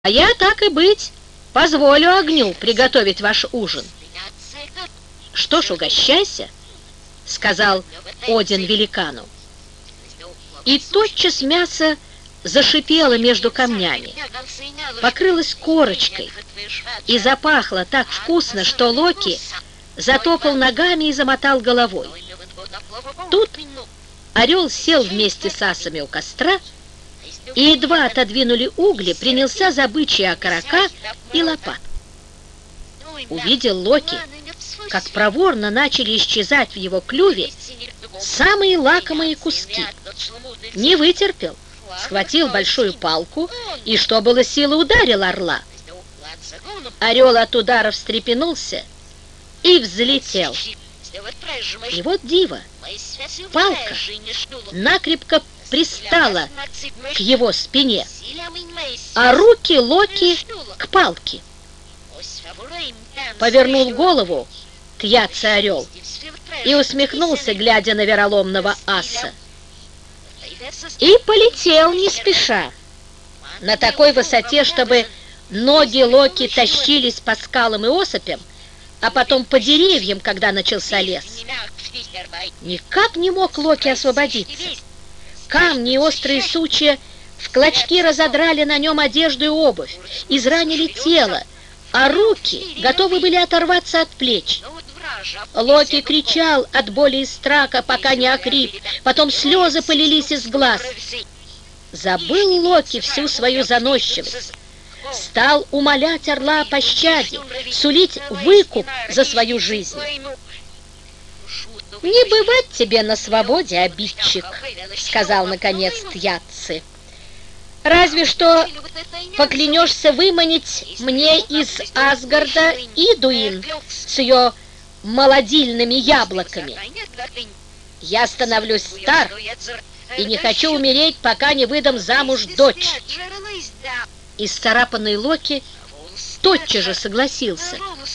А я, так и быть, позволю огню приготовить ваш ужин. Что ж, угощайся, сказал Один великану. И тотчас мясо зашипело между камнями, покрылось корочкой и запахло так вкусно, что Локи затопал ногами и замотал головой. Тут орел сел вместе с асами у костра, и едва отодвинули угли, принялся за бычьи окорока и лопат. Увидел Локи, как проворно начали исчезать в его клюве самые лакомые куски. Не вытерпел, схватил большую палку и, что было силы, ударил орла. Орел от удара встрепенулся и взлетел. И вот диво, палка накрепко пристала к его спине, а руки Локи к палке. Повернул голову Тьяци-орел и усмехнулся, глядя на вероломного аса. И полетел не спеша, на такой высоте, чтобы ноги Локи тащились по скалам и осыпям, а потом по деревьям, когда начался лес. Никак не мог Локи освободиться. Камни и острые сучья в клочки разодрали на нем одежду и обувь, изранили тело, а руки готовы были оторваться от плеч. Локи кричал от боли и страха, пока не охрип, потом слезы полились из глаз. Забыл Локи всю свою заносчивость. Стал умолять орла о пощаде, сулить выкуп за свою жизнь. «Не бывать тебе на свободе, обидчик», — сказал наконец Тьяци. «Разве что поклянешься выманить мне из Асгарда Идуин с ее молодильными яблоками. Я становлюсь стар и не хочу умереть, пока не выдам замуж дочь». Исцарапанный Локи тотчас же согласился.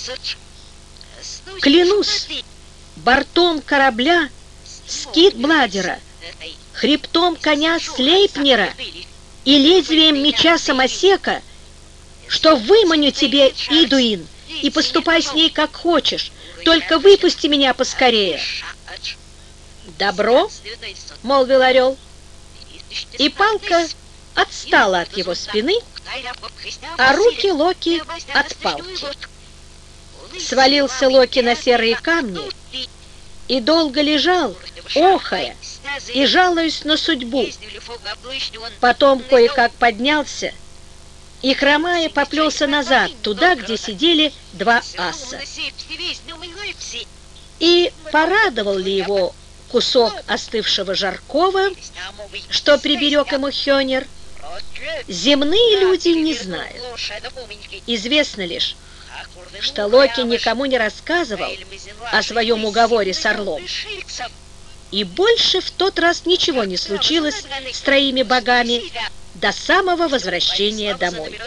«Клянусь бортом корабля Скидбладера, хребтом коня Слейпнера и лезвием меча Самосека, что выманю тебе Идуин, и поступай с ней как хочешь, только выпусти меня поскорее». «Добро», — молвил орел, и палка отстала от его спины, а руки Локи от палки. Свалился Локи на серые камни и долго лежал, охая и жалуясь на судьбу. Потом кое-как поднялся и, хромая, поплелся назад, туда, где сидели два аса. И порадовал ли его кусок остывшего жаркого, что приберег ему Хёнер, земные люди не знают. Известно лишь, что Локи никому не рассказывал о своем уговоре с орлом. И больше в тот раз ничего не случилось с троими богами до самого возвращения домой.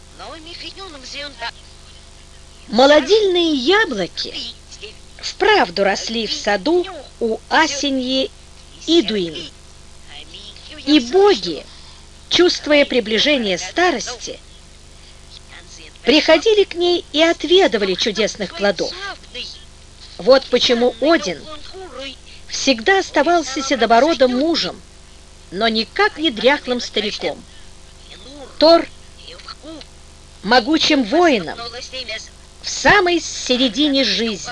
Молодильные яблоки вправду росли в саду у Асеньи Идуин, и боги, чувствуя приближение старости, приходили к ней и отведывали чудесных плодов. Вот почему Один всегда оставался седобородым мужем, но никак не дряхлым стариком. Тор — могучим воином в самой середине жизни,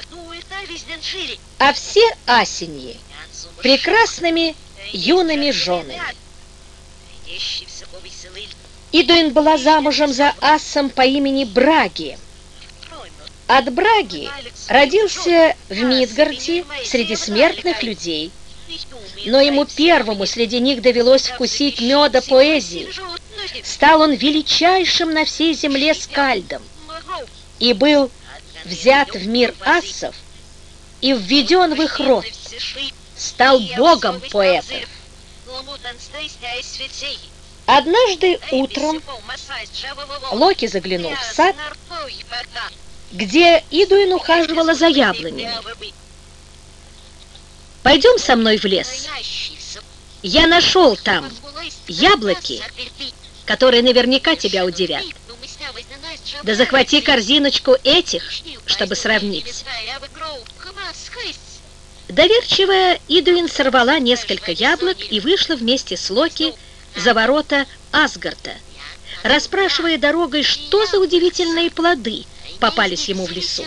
а все Асеньи — прекрасными юными женами. Идуин была замужем за асом по имени Браги. От Браги родился в Мидгарде среди смертных людей, но ему первому среди них довелось вкусить меда поэзии. Стал он величайшим на всей земле скальдом и был взят в мир асов и введен в их род, стал богом поэтов. Однажды утром Локи заглянул в сад, где Идуин ухаживала за яблонями. «Пойдем со мной в лес. Я нашел там яблоки, которые наверняка тебя удивят. Да захвати корзиночку этих, чтобы сравнить. Доверчивая Идуин сорвала несколько яблок и вышла вместе с Локи за ворота Асгарда, расспрашивая дорогой, что за удивительные плоды попались ему в лесу.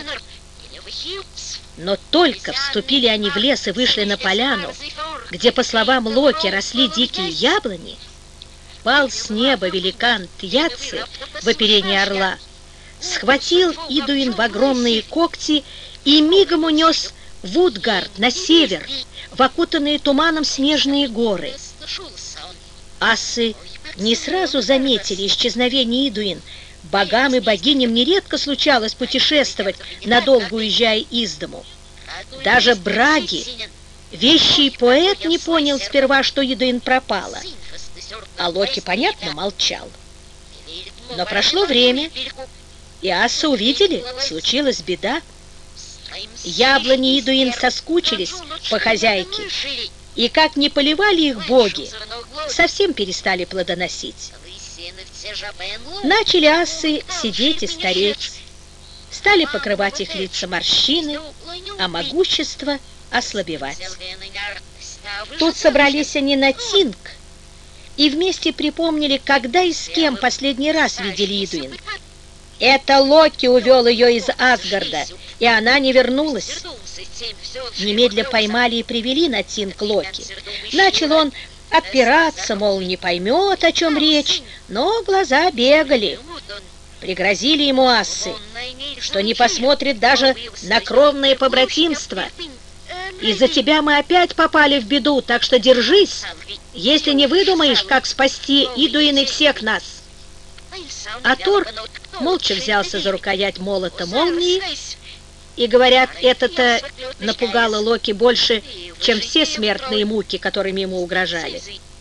Но только вступили они в лес и вышли на поляну, где, по словам Локи, росли дикие яблони, пал с неба великан Тьяци в оперении орла, схватил Идуин в огромные когти и мигом унес в Утгард на север, в окутанные туманом снежные горы. Асы не сразу заметили исчезновение Идуин. Богам и богиням нередко случалось путешествовать, надолго уезжая из дому. Даже Браги, вещий поэт, не понял сперва, что Идуин пропала. А Локи, понятно, молчал. Но прошло время, и асы увидели, случилась беда. Яблони Идуин соскучились по хозяйке, и как не поливали их боги, совсем перестали плодоносить. Начали асы сидеть и стареть, стали покрывать их лица морщины, а могущество ослабевать. Тут собрались они на Тинг и вместе припомнили, когда и с кем последний раз видели Идуин. Это Локи увел ее из Асгарда, и она не вернулась. Немедля поймали и привели на Тинг Локи. Начал он отпираться, мол, не поймет, о чем речь, но глаза бегали. Пригрозили ему асы, что не посмотрит даже на кровное побратимство. Из-за тебя мы опять попали в беду, так что держись, если не выдумаешь, как спасти Идуин и всех нас. А Тор молча взялся за рукоять молота молнии, и, говорят, это напугало Локи больше, чем все смертные муки, которыми ему угрожали.